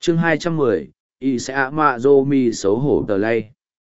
Chương 210, y sẽ ạ mạ dô mì xấu hổ tờ lay.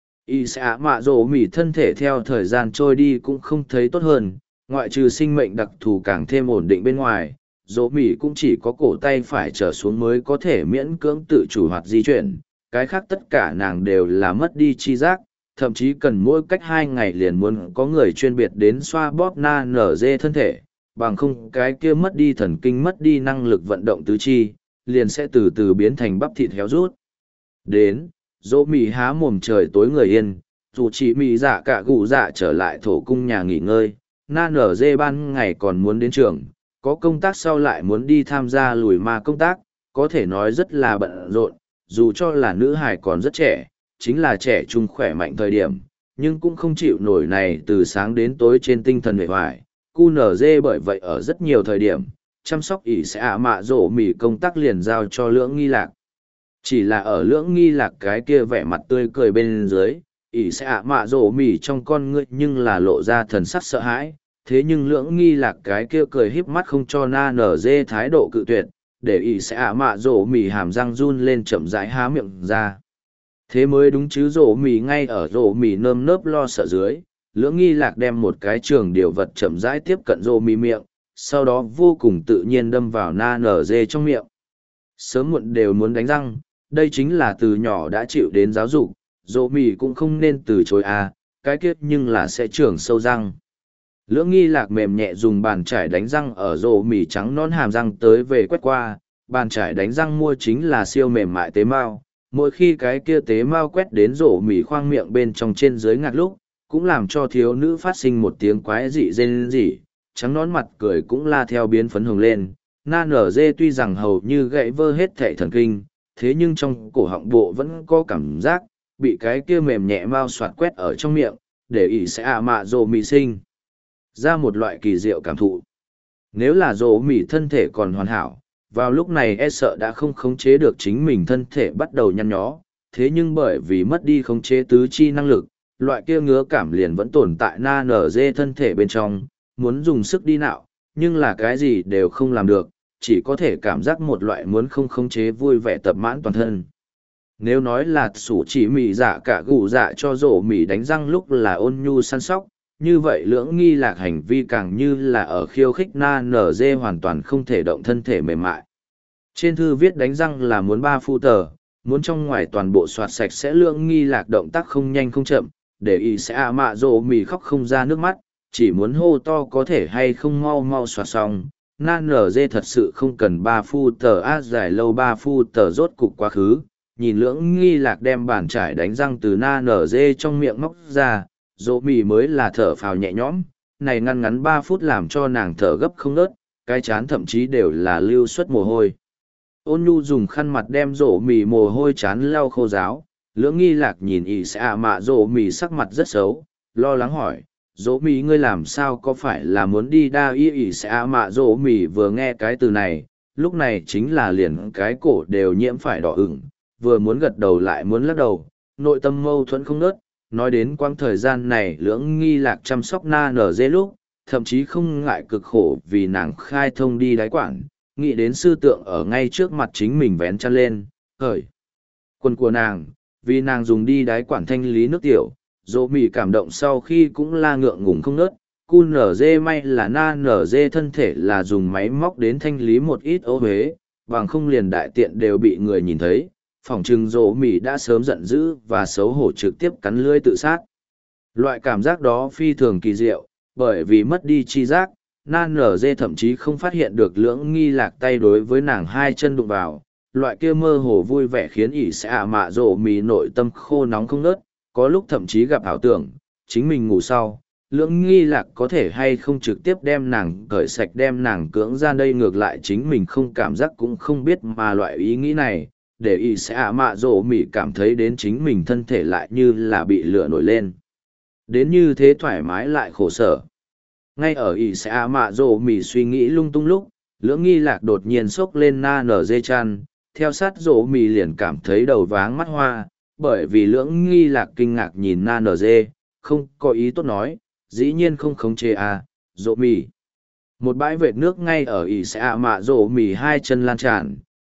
Y sẽ ạ mạ dô mì thân thể theo thời gian trôi đi cũng không thấy tốt hơn, ngoại trừ sinh mệnh đặc thù càng thêm ổn định bên ngoài. Dô mì cũng chỉ có cổ tay phải trở xuống mới có thể miễn cưỡng tự chủ hoạt di chuyển, cái khác tất cả nàng đều là mất đi chi giác, thậm chí cần mỗi cách 2 ngày liền muốn có người chuyên biệt đến xoa bóp na nở dê thân thể, bằng không cái kia mất đi thần kinh, mất đi năng lực vận động tứ chi, liền sẽ từ từ biến thành bắp thịt héo rút. Đến, dỗ mì há mồm trời tối người yên, dù chỉ mì dạ cả gù dạ trở lại thổ cung nhà nghỉ ngơi, na nở dê ban ngày còn muốn đến trường, có công tác sau lại muốn đi tham gia lùi ma công tác, có thể nói rất là bận rộn, dù cho là nữ hài còn rất trẻ, chính là trẻ trung khỏe mạnh thời điểm, nhưng cũng không chịu nổi này từ sáng đến tối trên tinh thần hề hoài. QNZ bởi vậy ở rất nhiều thời điểm, chăm sóc ỷ sẽ ạ mạ rổ mì công tác liền giao cho lưỡng nghi lạc. Chỉ là ở lưỡng nghi lạc cái kia vẻ mặt tươi cười bên dưới, ỷ sẽ ạ mạ rổ mì trong con ngươi nhưng là lộ ra thần sắc sợ hãi. Thế nhưng lưỡng nghi lạc cái kia cười híp mắt không cho na nở dê thái độ cự tuyệt, để ỷ sẽ ạ mạ rổ mì hàm răng run lên chậm rãi há miệng ra. Thế mới đúng chứ, rổ mì ngay ở rổ mì nơm nớp lo sợ dưới, lưỡng nghi lạc đem một cái trường điều vật chậm rãi tiếp cận rổ mì miệng, sau đó vô cùng tự nhiên đâm vào na nở dê trong miệng. Sớm muộn đều muốn đánh răng, đây chính là từ nhỏ đã chịu đến giáo dục, rổ mì cũng không nên từ chối cái kết nhưng là sẽ trưởng sâu răng. Lưỡng nghi lạc mềm nhẹ dùng bàn chải đánh răng ở rổ mì trắng non hàm răng tới về quét qua, bàn chải đánh răng mua chính là siêu mềm mại tế mao. Mỗi khi cái kia tế mao quét đến rổ mì khoang miệng bên trong trên dưới ngạt lúc, cũng làm cho thiếu nữ phát sinh một tiếng quái dị rên rỉ, trắng nón mặt cười cũng la theo biến phấn hồng lên. Na nở dê tuy rằng hầu như gãy vơ hết thệ thần kinh, thế nhưng trong cổ họng bộ vẫn có cảm giác, bị cái kia mềm nhẹ mao soạt quét ở trong miệng, để ỷ sẽ ạ mạ rổ mì sinh ra một loại kỳ diệu cảm thụ. Nếu là rổ mì thân thể còn hoàn hảo, vào lúc này e sợ đã không khống chế được chính mình thân thể bắt đầu nhăn nhó, thế nhưng bởi vì mất đi khống chế tứ chi năng lực, loại kia ngứa cảm liền vẫn tồn tại na nở dê thân thể bên trong, muốn dùng sức đi nạo, nhưng là cái gì đều không làm được, chỉ có thể cảm giác một loại muốn không khống chế vui vẻ tập mãn toàn thân. Nếu nói là sủ chỉ mì dạ cả gù dạ cho rổ mì đánh răng lúc là ôn nhu săn sóc, như vậy lưỡng nghi lạc hành vi càng như là ở khiêu khích na nở dê hoàn toàn không thể động thân thể mềm mại. Trên thư viết đánh răng là muốn 3 phu tờ, muốn trong ngoài toàn bộ soạt sạch sẽ. Lưỡng nghi lạc động tác không nhanh không chậm, để y sẽ ạ mạ rổ mì khóc không ra nước mắt, chỉ muốn hô to có thể hay không mau mau soạt xong. Na nở dê thật sự không cần 3 phu tờ dài lâu 3 phu tờ rốt cục quá khứ, nhìn lưỡng nghi lạc đem bàn chải đánh răng từ na nở dê trong miệng móc ra, dỗ mì mới là thở phào nhẹ nhõm, này ngăn ngắn 3 phút làm cho nàng thở gấp không ngớt, cái chán thậm chí đều là lưu xuất mồ hôi. Ôn nhu dùng khăn mặt đem rổ mì mồ hôi chán lau khô ráo, lưỡng nghi lạc nhìn ỷ sẽ ạ mạ rổ mì sắc mặt rất xấu, lo lắng hỏi, rổ mì ngươi làm sao, có phải là muốn đi đa y? Ỷ sẽ ạ mạ rổ mì vừa nghe cái từ này, lúc này chính là liền cái cổ đều nhiễm phải đỏ ửng, vừa muốn gật đầu lại muốn lắc đầu, nội tâm mâu thuẫn không nớt. Nói đến quãng thời gian này lưỡng nghi lạc chăm sóc na nở dê lúc, thậm chí không ngại cực khổ vì nàng khai thông đi đáy quản, nghĩ đến sư tượng ở ngay trước mặt chính mình vén chăn lên, khởi quần của nàng, vì nàng dùng đi đáy quản thanh lý nước tiểu, dỗ mì cảm động sau khi cũng la ngượng ngùng không nớt. Cu nở dê may là na nở dê thân thể là dùng máy móc đến thanh lý một ít ô huế, bằng không liền đại tiện đều bị người nhìn thấy. Phỏng chừng rổ mì đã sớm giận dữ và xấu hổ trực tiếp cắn lưỡi tự sát. Loại cảm giác đó phi thường kỳ diệu, bởi vì mất đi chi giác, na nở dê thậm chí không phát hiện được lưỡng nghi lạc tay đối với nàng hai chân đụng vào. Loại kia mơ hồ vui vẻ khiến ỷ sẽ ạ mạ rổ mì nội tâm khô nóng không nớt, có lúc thậm chí gặp ảo tưởng, chính mình ngủ sau, lưỡng nghi lạc có thể hay không trực tiếp đem nàng cởi sạch đem nàng cưỡng ra đây, ngược lại chính mình không cảm giác cũng không biết, mà loại ý nghĩ này để y sẽ ạ mạ rổ mì cảm thấy đến chính mình thân thể lại như là bị lửa nổi lên, đến như thế thoải mái lại khổ sở. Ngay ở y sẽ ạ mạ rổ mì suy nghĩ lung tung lúc, lưỡng nghi lạc đột nhiên xốc lên na nở dê chăn, theo sát rổ mì liền cảm thấy đầu váng mắt hoa, bởi vì lưỡng nghi lạc kinh ngạc nhìn na nở dê, không có ý tốt nói, dĩ nhiên không khống chế rổ mì. Một bãi vệt nước ngay ở y sẽ ạ mạ rổ mì hai chân lan tràn,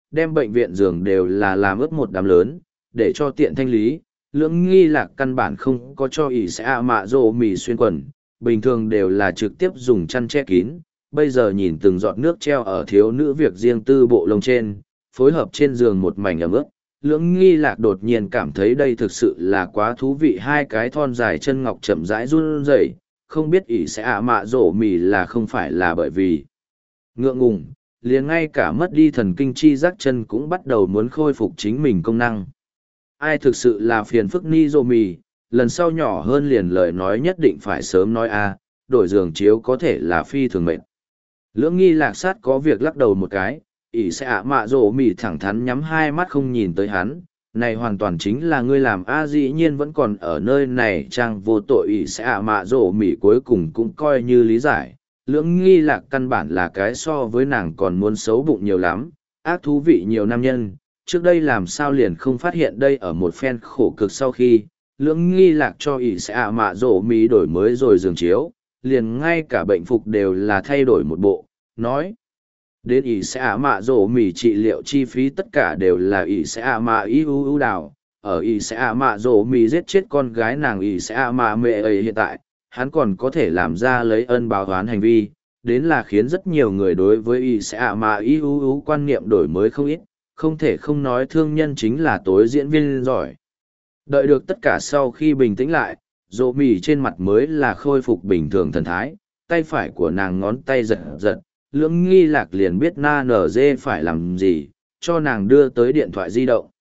đem bệnh viện giường đều là làm ướt một đám lớn, để cho tiện thanh lý. Lưỡng nghi lạc căn bản không có cho ỷ sẽ ạ mạ rộ mì xuyên quần, bình thường đều là trực tiếp dùng chăn che kín. Bây giờ nhìn từng giọt nước treo ở thiếu nữ việc riêng tư bộ lông trên, phối hợp trên giường một mảnh ẩm ướt. Lưỡng nghi lạc đột nhiên cảm thấy đây thực sự là quá thú vị. Hai cái thon dài chân ngọc chậm rãi run rẩy, không biết ỷ sẽ ạ mạ rổ mì là không phải là bởi vì ngượng ngùng, liền ngay cả mất đi thần kinh chi giác chân cũng bắt đầu muốn khôi phục chính mình công năng. Ai thực sự là phiền phức ni rổ mì, lần sau nhỏ hơn liền lời nói nhất định phải sớm nói a, đổi giường chiếu có thể là phi thường mệnh. Lưỡng nghi lạc sát có việc lắc đầu một cái, ỷ sẽ ạ mạ rổ mì thẳng thắn nhắm hai mắt không nhìn tới hắn. Này hoàn toàn chính là ngươi làm a, dĩ nhiên vẫn còn ở nơi này trang vô tội. Ỷ sẽ ạ mạ rổ mì cuối cùng cũng coi như lý giải. Lưỡng nghi lạc căn bản là cái so với nàng còn muốn xấu bụng nhiều lắm, ác thú vị nhiều nam nhân. Trước đây làm sao liền không phát hiện đây. Ở một phen khổ cực sau khi lưỡng nghi lạc cho ỷ sẽ ạ mạ rổ mì đổi mới rồi giường chiếu, liền ngay cả bệnh phục đều là thay đổi một bộ. Nói đến ỷ sẽ ạ mạ rổ mì trị liệu chi phí tất cả đều là ỷ sẽ ạ mạ ưu đào. Ở ỷ sẽ ạ mạ rổ mì giết chết con gái nàng ỷ sẽ ạ mạ mẹ ấy hiện tại, hắn còn có thể làm ra lấy ân báo oán hành vi, đến là khiến rất nhiều người đối với ỷ sẽ ạ mạ ưu quan niệm đổi mới không ít. Không thể không nói thương nhân chính là tối diễn viên giỏi. Đợi được tất cả sau khi bình tĩnh lại, rổ mì trên mặt mới là khôi phục bình thường thần thái, tay phải của nàng ngón tay giật giật. Lưỡng nghi lạc liền biết na nở dê phải làm gì, cho nàng đưa tới điện thoại di động.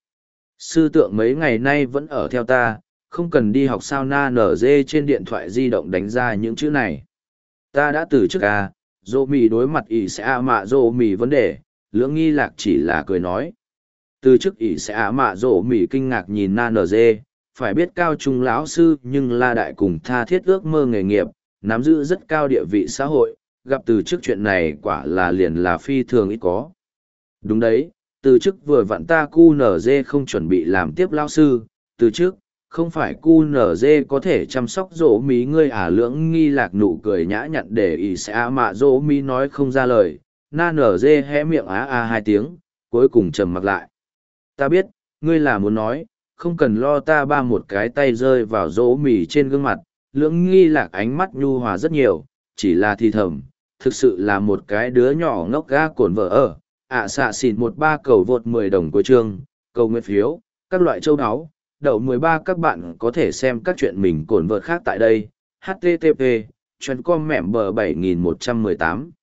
Sư tượng mấy ngày nay vẫn ở theo ta, không cần đi học sao. Na nở dê trên điện thoại di động đánh ra những chữ này. Ta đã từ chức à, dô mì đối mặt ỷ sẽ ạ mạ dô mì vấn đề, lưỡng nghi lạc chỉ là cười nói. Từ chức ỷ sẽ ạ mạ dô mì kinh ngạc nhìn na nở dê, phải biết cao trung lão sư nhưng la đại cùng tha thiết ước mơ nghề nghiệp, nắm giữ rất cao địa vị xã hội. Gặp từ trước chuyện này quả là liền là phi thường ít có. Đúng đấy, từ trước vừa vặn ta QNZ không chuẩn bị làm tiếp lao sư, từ trước, không phải QNZ có thể chăm sóc dỗ mí ngươi à. Lưỡng nghi lạc nụ cười nhã nhặn để ỷ sẽ ạ mạ dỗ mí nói không ra lời, na nở dê hé miệng hai tiếng, cuối cùng trầm mặc lại. Ta biết, ngươi là muốn nói, không cần lo. Ta ba một cái tay rơi vào dỗ mì trên gương mặt, lưỡng nghi lạc ánh mắt nhu hòa rất nhiều, chỉ là thì thầm, thực sự là một cái đứa nhỏ ngốc ga cồn vợ ở. Xạ xỉn 13 cầu vượt 10 đồng của chương, cầu nguyện phiếu, các loại châu áo, đậu 13. Các bạn có thể xem các chuyện mình cồn vợt khác tại đây. http://com mẻm bờ 7118